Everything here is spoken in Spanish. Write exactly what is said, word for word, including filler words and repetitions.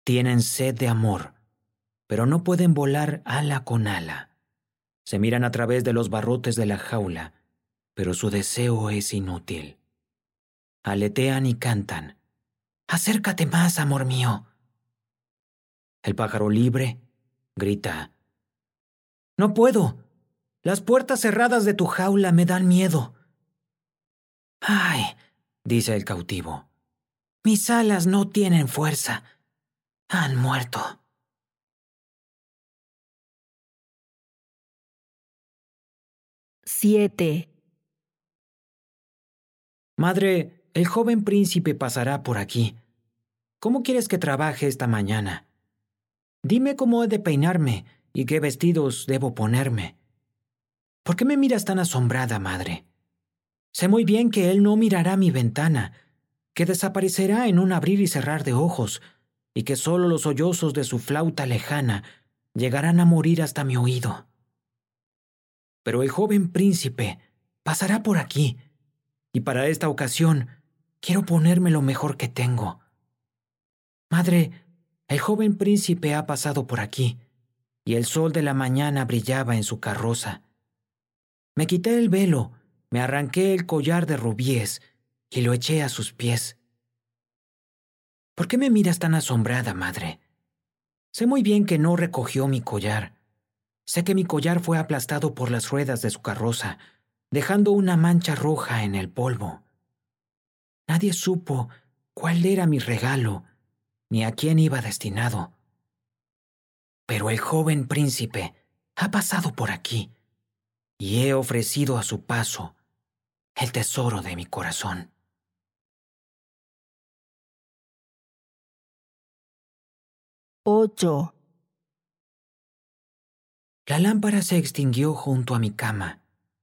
Tienen sed de amor, pero no pueden volar ala con ala. Se miran a través de los barrotes de la jaula, pero su deseo es inútil. Aletean y cantan. «Acércate más, amor mío». El pájaro libre grita. «No puedo. Las puertas cerradas de tu jaula me dan miedo». «Ay», dice el cautivo, «mis alas no tienen fuerza. Han muerto». Siete. Madre, el joven príncipe pasará por aquí. ¿Cómo quieres que trabaje esta mañana? Dime cómo he de peinarme y qué vestidos debo ponerme. ¿Por qué me miras tan asombrada, madre? Sé muy bien que él no mirará mi ventana, que desaparecerá en un abrir y cerrar de ojos, y que solo los sollozos de su flauta lejana llegarán a morir hasta mi oído. Pero el joven príncipe pasará por aquí, y para esta ocasión quiero ponerme lo mejor que tengo. Madre, el joven príncipe ha pasado por aquí, y el sol de la mañana brillaba en su carroza. Me quité el velo, me arranqué el collar de rubíes y lo eché a sus pies. ¿Por qué me miras tan asombrada, madre? Sé muy bien que no recogió mi collar. Sé que mi collar fue aplastado por las ruedas de su carroza, dejando una mancha roja en el polvo. Nadie supo cuál era mi regalo, ni a quién iba destinado. Pero el joven príncipe ha pasado por aquí, y he ofrecido a su paso el tesoro de mi corazón. Ocho. La lámpara se extinguió junto a mi cama.